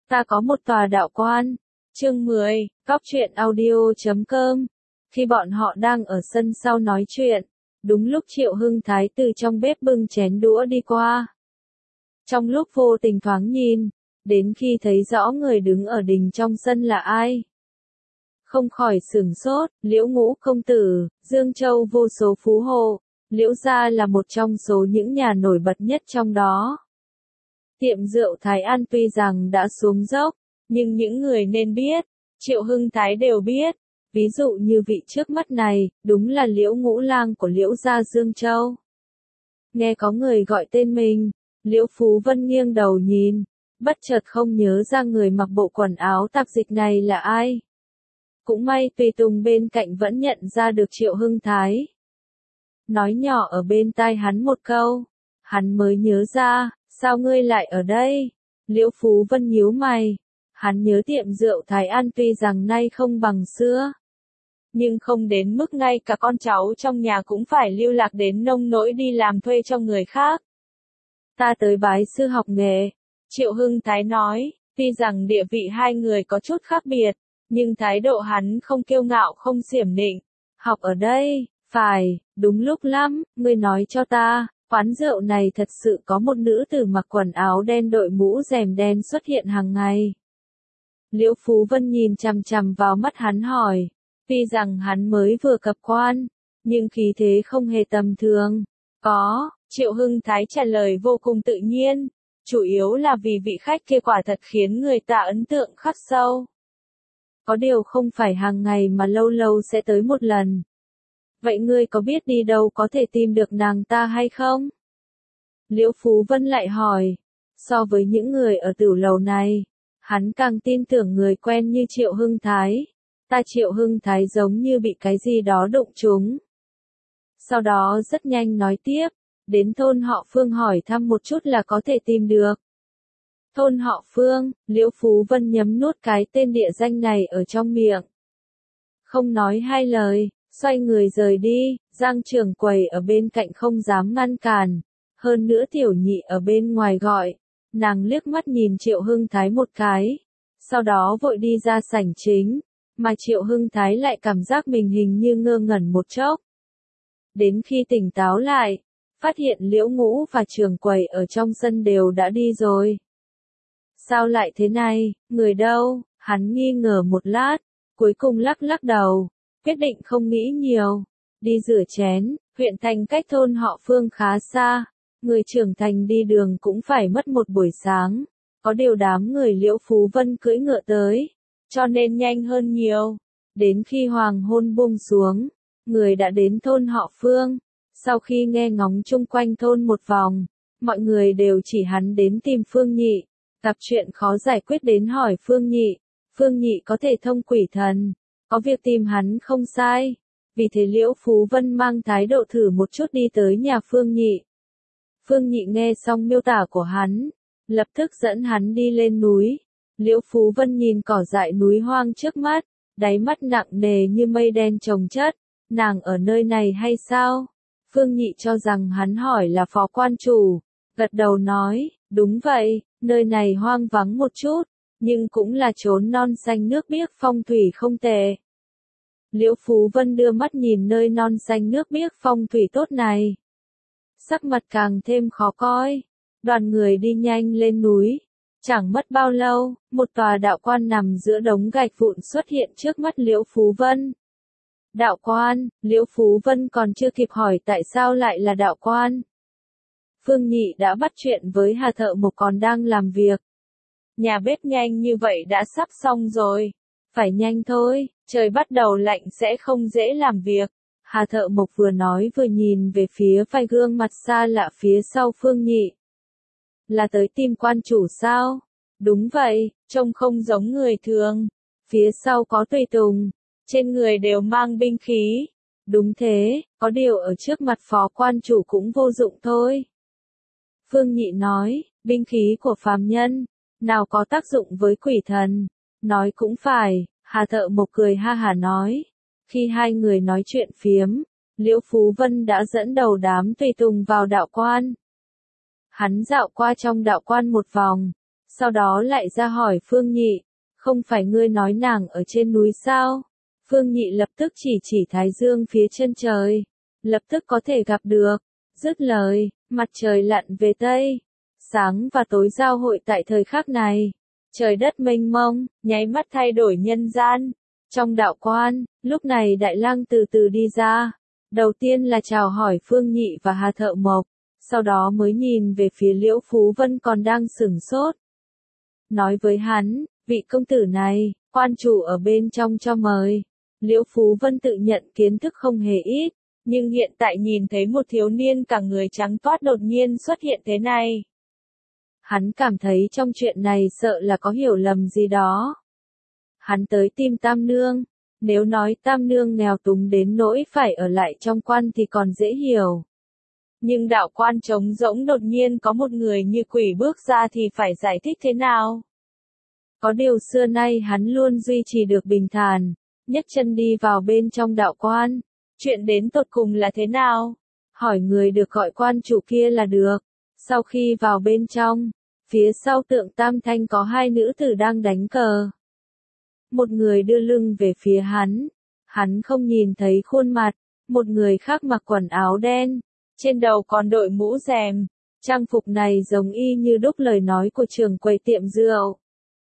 Ta có một tòa đạo quan. Chương 10, Cóc truyện audio.com. Khi bọn họ đang ở sân sau nói chuyện, đúng lúc Triệu Hưng Thái từ trong bếp bưng chén đũa đi qua. Trong lúc vô tình thoáng nhìn, đến khi thấy rõ người đứng ở đình trong sân là ai, không khỏi sửng sốt. Liễu Ngũ công tử, Dương Châu vô số phú hộ, Liễu gia là một trong số những nhà nổi bật nhất trong đó. Tiệm rượu Thái An tuy rằng đã xuống dốc, nhưng những người nên biết, Triệu Hưng Thái đều biết. Ví dụ như vị trước mắt này, đúng là Liễu Ngũ lang của Liễu gia Dương Châu. Nghe có người gọi tên mình, Liễu Phú Vân nghiêng đầu nhìn, bất chợt không nhớ ra người mặc bộ quần áo tạp dịch này là ai. Cũng may Tùy Tùng bên cạnh vẫn nhận ra được Triệu Hưng Thái. Nói nhỏ ở bên tai hắn một câu, hắn mới nhớ ra, sao ngươi lại ở đây? Liễu Phú Vân nhíu mày, hắn nhớ tiệm rượu Thái An tuy rằng nay không bằng xưa, nhưng không đến mức ngay cả con cháu trong nhà cũng phải lưu lạc đến nông nỗi đi làm thuê cho người khác. Ta tới bái sư học nghề, Triệu Hưng Thái nói, tuy rằng địa vị hai người có chút khác biệt, nhưng thái độ hắn không kiêu ngạo không xiểm nịnh. Học ở đây, phải, đúng lúc lắm, ngươi nói cho ta, quán rượu này thật sự có một nữ tử mặc quần áo đen đội mũ rèm đen xuất hiện hàng ngày. Liễu Phú Vân nhìn chằm chằm vào mắt hắn hỏi, tuy rằng hắn mới vừa cập quan, nhưng khí thế không hề tầm thường. Có, Triệu Hưng Thái trả lời vô cùng tự nhiên, chủ yếu là vì vị khách kia quả thật khiến người ta ấn tượng khắc sâu. Có điều không phải hàng ngày mà lâu lâu sẽ tới một lần. Vậy ngươi có biết đi đâu có thể tìm được nàng ta hay không? Liễu Phú Vân lại hỏi, so với những người ở tiểu lầu này, hắn càng tin tưởng người quen như Triệu Hưng Thái. Ta Triệu Hưng Thái giống như bị cái gì đó đụng trúng. Sau đó rất nhanh nói tiếp, đến thôn họ Phương hỏi thăm một chút là có thể tìm được. Thôn họ Phương, Liễu Phú Vân nhấm nuốt cái tên địa danh này ở trong miệng. Không nói hai lời, xoay người rời đi, Giang trưởng quầy ở bên cạnh không dám ngăn cản. Hơn nữa tiểu nhị ở bên ngoài gọi, nàng liếc mắt nhìn Triệu Hưng Thái một cái, sau đó vội đi ra sảnh chính, mà Triệu Hưng Thái lại cảm giác mình hình như ngơ ngẩn một chốc. Đến khi tỉnh táo lại, phát hiện Liễu Ngũ và trưởng quầy ở trong sân đều đã đi rồi. Sao lại thế này, người đâu? Hắn nghi ngờ một lát, cuối cùng lắc lắc đầu, quyết định không nghĩ nhiều. Đi rửa chén, huyện thành cách thôn họ Phương khá xa, người trưởng thành đi đường cũng phải mất một buổi sáng. Có điều đám người Liễu Phú Vân cưỡi ngựa tới, cho nên nhanh hơn nhiều. Đến khi hoàng hôn buông xuống, người đã đến thôn họ Phương. Sau khi nghe ngóng chung quanh thôn một vòng, mọi người đều chỉ hắn đến tìm Phương Nhị. Gặp chuyện khó giải quyết đến hỏi Phương Nhị. Phương Nhị có thể thông quỷ thần, có việc tìm hắn không sai. Vì thế Liễu Phú Vân mang thái độ thử một chút đi tới nhà Phương Nhị. Phương Nhị nghe xong miêu tả của hắn, lập tức dẫn hắn đi lên núi. Liễu Phú Vân nhìn cỏ dại núi hoang trước mắt, đáy mắt nặng nề như mây đen chồng chất. Nàng ở nơi này hay sao? Phương Nhị cho rằng hắn hỏi là phó quan chủ, gật đầu nói, đúng vậy, nơi này hoang vắng một chút, nhưng cũng là chốn non xanh nước biếc phong thủy không tệ. Liễu Phú Vân đưa mắt nhìn nơi non xanh nước biếc phong thủy tốt này, sắc mặt càng thêm khó coi. Đoàn người đi nhanh lên núi, chẳng mất bao lâu, một tòa đạo quan nằm giữa đống gạch vụn xuất hiện trước mắt Liễu Phú Vân. Đạo quan, Liễu Phú Vân còn chưa kịp hỏi tại sao lại là đạo quan. Phương Nhị đã bắt chuyện với Hà Thợ Mộc còn đang làm việc. Nhà bếp nhanh như vậy đã sắp xong rồi. Phải nhanh thôi, trời bắt đầu lạnh sẽ không dễ làm việc. Hà Thợ Mộc vừa nói vừa nhìn về phía vài gương mặt xa lạ phía sau Phương Nhị. Là tới tìm quan chủ sao? Đúng vậy, trông không giống người thường. Phía sau có tùy tùng, trên người đều mang binh khí. Đúng thế, có điều ở trước mặt phó quan chủ cũng vô dụng thôi. Phương Nhị nói, binh khí của phàm nhân, nào có tác dụng với quỷ thần. Nói cũng phải, Hà Thợ Mộc cười ha hả nói. Khi hai người nói chuyện phiếm, Liễu Phú Vân đã dẫn đầu đám tùy tùng vào đạo quan. Hắn dạo qua trong đạo quan một vòng, Sau đó lại ra hỏi Phương Nhị, không phải ngươi nói nàng ở trên núi sao? Phương Nhị lập tức chỉ Thái Dương phía chân trời, lập tức có thể gặp được. Dứt lời, mặt trời lặn về Tây, sáng và tối giao hội tại thời khắc này. Trời đất mênh mông, nháy mắt thay đổi nhân gian. Trong đạo quan, lúc này Đại Lăng từ từ đi ra. Đầu tiên là chào hỏi Phương Nhị và Hà Thợ Mộc, sau đó mới nhìn về phía Liễu Phú Vân còn đang sửng sốt. Nói với hắn, vị công tử này, quan chủ ở bên trong cho mời. Liễu Phú Vân tự nhận kiến thức không hề ít, nhưng hiện tại nhìn thấy một thiếu niên cả người trắng toát đột nhiên xuất hiện thế này. Hắn cảm thấy trong chuyện này sợ là có hiểu lầm gì đó. Hắn tới tìm Tam Nương, nếu nói Tam Nương nghèo túng đến nỗi phải ở lại trong quan thì còn dễ hiểu. Nhưng đạo quan trống rỗng đột nhiên có một người như quỷ bước ra thì phải giải thích thế nào? Có điều xưa nay hắn luôn duy trì được bình thản, nhấc chân đi vào bên trong đạo quan. Chuyện đến tột cùng là thế nào? Hỏi người được gọi quan chủ kia là được. Sau khi vào bên trong, phía sau tượng Tam Thanh có hai nữ tử đang đánh cờ. Một người đưa lưng về phía hắn không nhìn thấy khuôn mặt, một người khác mặc quần áo đen, trên đầu còn đội mũ rèm, trang phục này giống y như đúc lời nói của trưởng quầy tiệm rượu.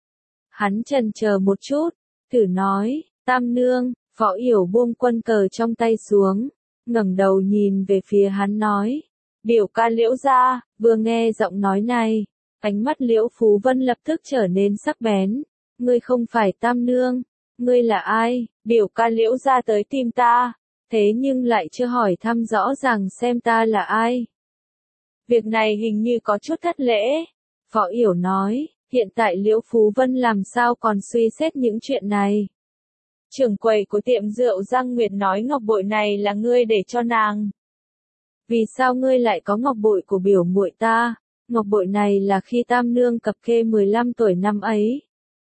Hắn chần chờ một chút, thử nói, Tam Nương. Võ Yểu buông quân cờ trong tay xuống, ngẩng đầu nhìn về phía hắn nói, biểu ca Liễu gia. Vừa nghe giọng nói này, ánh mắt Liễu Phú Vân lập tức trở nên sắc bén. Ngươi không phải Tam Nương, ngươi là ai? Biểu ca Liễu gia tới tìm ta, thế nhưng lại chưa hỏi thăm rõ ràng xem ta là ai. Việc này hình như có chút thất lễ. Võ Yểu nói, hiện tại Liễu Phú Vân làm sao còn suy xét những chuyện này. Trưởng quầy của tiệm rượu Giang Nguyệt nói ngọc bội này là ngươi để cho nàng. Vì sao ngươi lại có ngọc bội của biểu muội ta? Ngọc bội này là khi Tam Nương cập kê 15 tuổi năm ấy.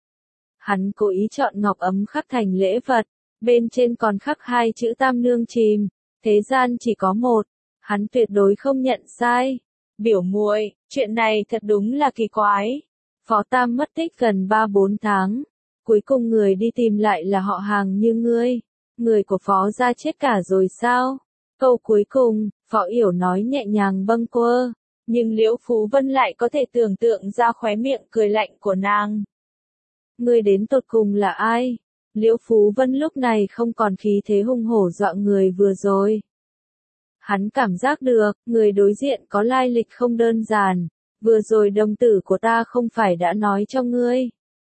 Hắn cố ý chọn ngọc ấm khắc thành lễ vật, bên trên còn khắc hai chữ Tam Nương chìm, thế gian chỉ có một, hắn tuyệt đối không nhận sai. Biểu muội, chuyện này thật đúng là kỳ quái. Phó Tam mất tích gần 3-4 tháng. Cuối cùng người đi tìm lại là họ hàng như ngươi. Người của Phó gia chết cả rồi sao? Câu cuối cùng, Võ Yểu nói nhẹ nhàng bâng quơ. Nhưng Liễu Phú Vân lại có thể tưởng tượng ra khóe miệng cười lạnh của nàng. Ngươi đến tột cùng là ai? Liễu Phú Vân lúc này không còn khí thế hung hổ dọa người vừa rồi. Hắn cảm giác được, người đối diện có lai lịch không đơn giản. Vừa rồi đồng tử của ta không phải đã nói cho ngươi.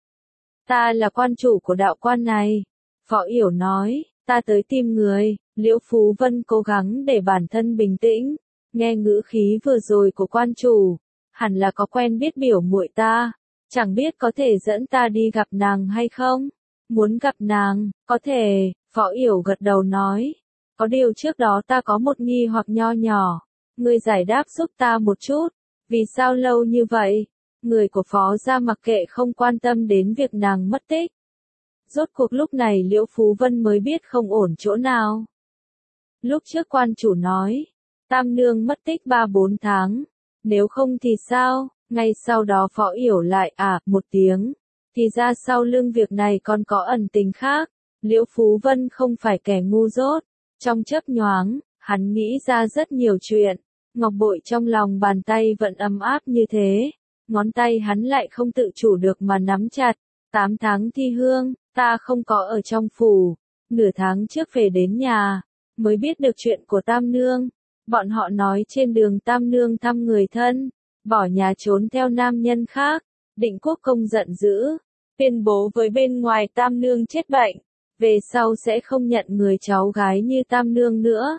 Ta là quan chủ của đạo quan này. Võ Yểu nói, ta tới tìm người. Liễu Phú Vân cố gắng để bản thân bình tĩnh. Nghe ngữ khí vừa rồi của quan chủ, hẳn là có quen biết biểu muội ta. Chẳng biết có thể dẫn ta đi gặp nàng hay không? Muốn gặp nàng, có thể. Võ Yểu gật đầu nói. Có điều trước đó ta có một nghi hoặc nho nhỏ. Ngươi giải đáp giúp ta một chút. Vì sao lâu như vậy? Người của Phó gia mặc kệ không quan tâm đến việc nàng mất tích. Rốt cuộc lúc này Liễu Phú Vân mới biết không ổn chỗ nào. Lúc trước quan chủ nói, Tam Nương mất tích 3-4 tháng. Nếu không thì sao? Ngay sau đó Võ Yểu lại một tiếng. Thì ra sau lưng việc này còn có ẩn tình khác. Liễu Phú Vân không phải kẻ ngu dốt. Trong chớp nhoáng, hắn nghĩ ra rất nhiều chuyện. Ngọc bội trong lòng bàn tay vẫn ấm áp như thế. Ngón tay hắn lại không tự chủ được mà nắm chặt. 8 tháng thi hương, ta không có ở trong phủ. Nửa tháng trước về đến nhà, mới biết được chuyện của Tam Nương. Bọn họ nói trên đường Tam Nương thăm người thân, bỏ nhà trốn theo nam nhân khác. Định Quốc Công giận dữ, tuyên bố với bên ngoài Tam Nương chết bệnh. Về sau sẽ không nhận người cháu gái như Tam Nương nữa.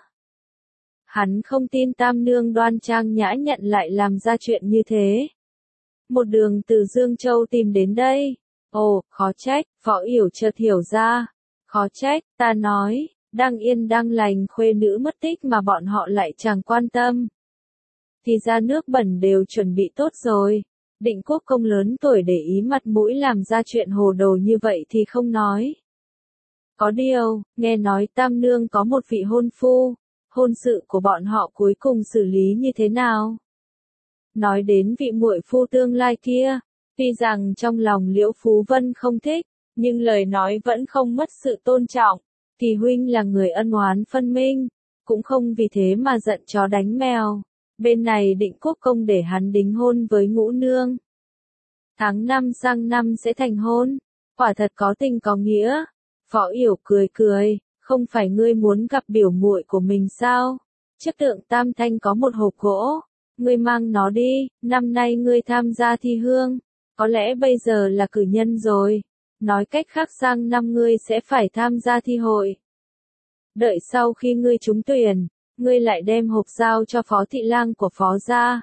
Hắn không tin Tam Nương đoan trang nhã nhặn lại làm ra chuyện như thế. Một đường từ Dương Châu tìm đến đây. Ồ, khó trách, Võ Yểu chợt hiểu ra. Khó trách, ta nói, đang yên đang lành khuê nữ mất tích mà bọn họ lại chẳng quan tâm. Thì ra nước bẩn đều chuẩn bị tốt rồi. Định Quốc Công lớn tuổi để ý mặt mũi làm ra chuyện hồ đồ như vậy thì không nói. Có điều, nghe nói Tam Nương có một vị hôn phu. Hôn sự của bọn họ cuối cùng xử lý như thế nào? Nói đến vị muội phu tương lai kia, Tuy rằng trong lòng Liễu Phú Vân không thích, nhưng lời nói vẫn không mất sự tôn trọng. Kỳ huynh là người ân oán phân minh, cũng không vì thế mà giận chó đánh mèo. Bên này định quốc công để hắn đính hôn với Ngũ Nương. Tháng 5 sang năm sẽ thành hôn, quả thật có tình có nghĩa. Phó Yểu cười cười, không phải ngươi muốn gặp biểu muội của mình sao? Trước Tượng Tam Thanh có một hộp gỗ, ngươi mang nó đi, năm nay ngươi tham gia thi hương, có lẽ bây giờ là cử nhân rồi. Nói cách khác sang năm ngươi sẽ phải tham gia thi hội. Đợi sau khi ngươi trúng tuyển, ngươi lại đem hộp giao cho Phó Thị Lang của Phó gia.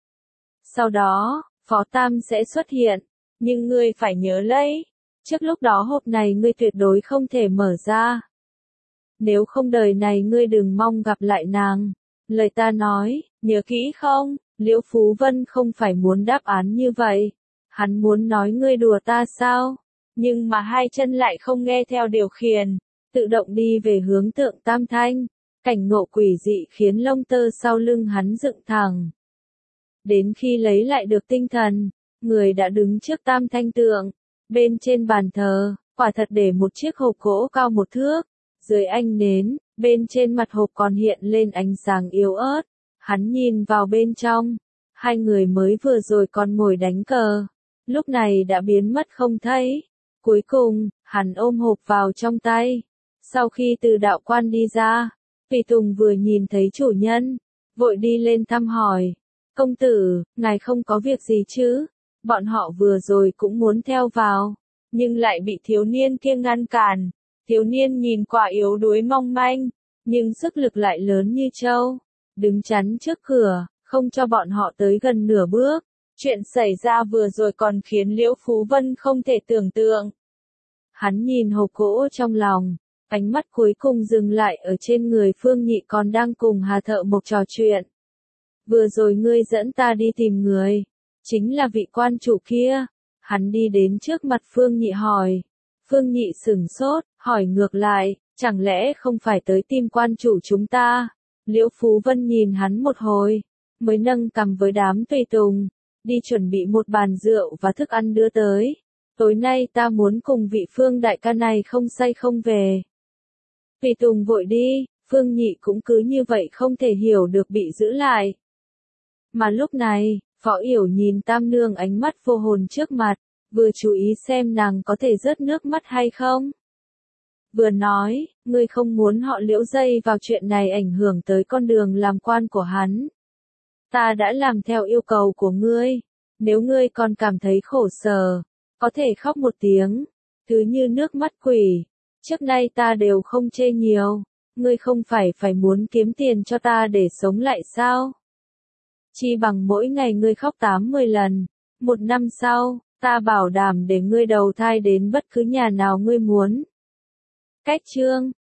Sau đó, Phó Tam sẽ xuất hiện, nhưng ngươi phải nhớ lấy, trước lúc đó hộp này ngươi tuyệt đối không thể mở ra. Nếu không đời này ngươi đừng mong gặp lại nàng. Lời ta nói, nhớ kỹ không? Liễu Phú Vân không phải muốn đáp án như vậy. Hắn muốn nói ngươi đùa ta sao? Nhưng mà hai chân lại không nghe theo điều khiển, tự động đi về hướng Tượng Tam Thanh. Cảnh ngộ quỷ dị khiến lông tơ sau lưng hắn dựng thẳng. Đến khi lấy lại được tinh thần, người đã đứng trước Tam Thanh tượng. Bên trên bàn thờ, quả thật để một chiếc hộp gỗ cao 1 thước. Dưới ánh nến, bên trên mặt hộp còn hiện lên ánh sáng yếu ớt. Hắn nhìn vào bên trong, hai người mới vừa rồi còn ngồi đánh cờ, lúc này đã biến mất không thấy. Cuối cùng, hắn ôm hộp vào trong tay. Sau khi từ đạo quan đi ra, Tùy Tùng vừa nhìn thấy chủ nhân, vội đi lên thăm hỏi. Công tử, ngài không có việc gì chứ? Bọn họ vừa rồi cũng muốn theo vào, nhưng lại bị thiếu niên kia ngăn cản. Thiếu niên nhìn quả yếu đuối mong manh, nhưng sức lực lại lớn như trâu, đứng chắn trước cửa, không cho bọn họ tới gần nửa bước. Chuyện xảy ra vừa rồi còn khiến Liễu Phú Vân không thể tưởng tượng. Hắn nhìn hộp gỗ trong lòng, ánh mắt cuối cùng dừng lại ở trên người Phương Nhị còn đang cùng Hà Thợ Mộc trò chuyện. Vừa rồi ngươi dẫn ta đi tìm người, chính là vị quan chủ kia. Hắn đi đến trước mặt Phương Nhị hỏi. Phương Nhị sửng sốt, hỏi ngược lại, chẳng lẽ không phải tới tìm quan chủ chúng ta? Liễu Phú Vân nhìn hắn một hồi, mới nâng cằm với đám tùy tùng, đi chuẩn bị một bàn rượu và thức ăn đưa tới. Tối nay ta muốn cùng vị Phương đại ca này không say không về. Tùy tùng vội đi, Phương Nhị cũng cứ như vậy không thể hiểu được bị giữ lại. Mà lúc này, Phó Yểu nhìn Tam Nương ánh mắt vô hồn trước mặt, vừa chú ý xem nàng có thể rớt nước mắt hay không. Vừa nói, ngươi không muốn họ Liễu dây vào chuyện này ảnh hưởng tới con đường làm quan của hắn. Ta đã làm theo yêu cầu của ngươi, nếu ngươi còn cảm thấy khổ sở, có thể khóc một tiếng, thứ như nước mắt quỷ, trước nay ta đều không chê nhiều, ngươi không phải muốn kiếm tiền cho ta để sống lại sao? Chi bằng mỗi ngày ngươi khóc 80 lần, 1 năm sau, ta bảo đảm để ngươi đầu thai đến bất cứ nhà nào ngươi muốn. Cách chương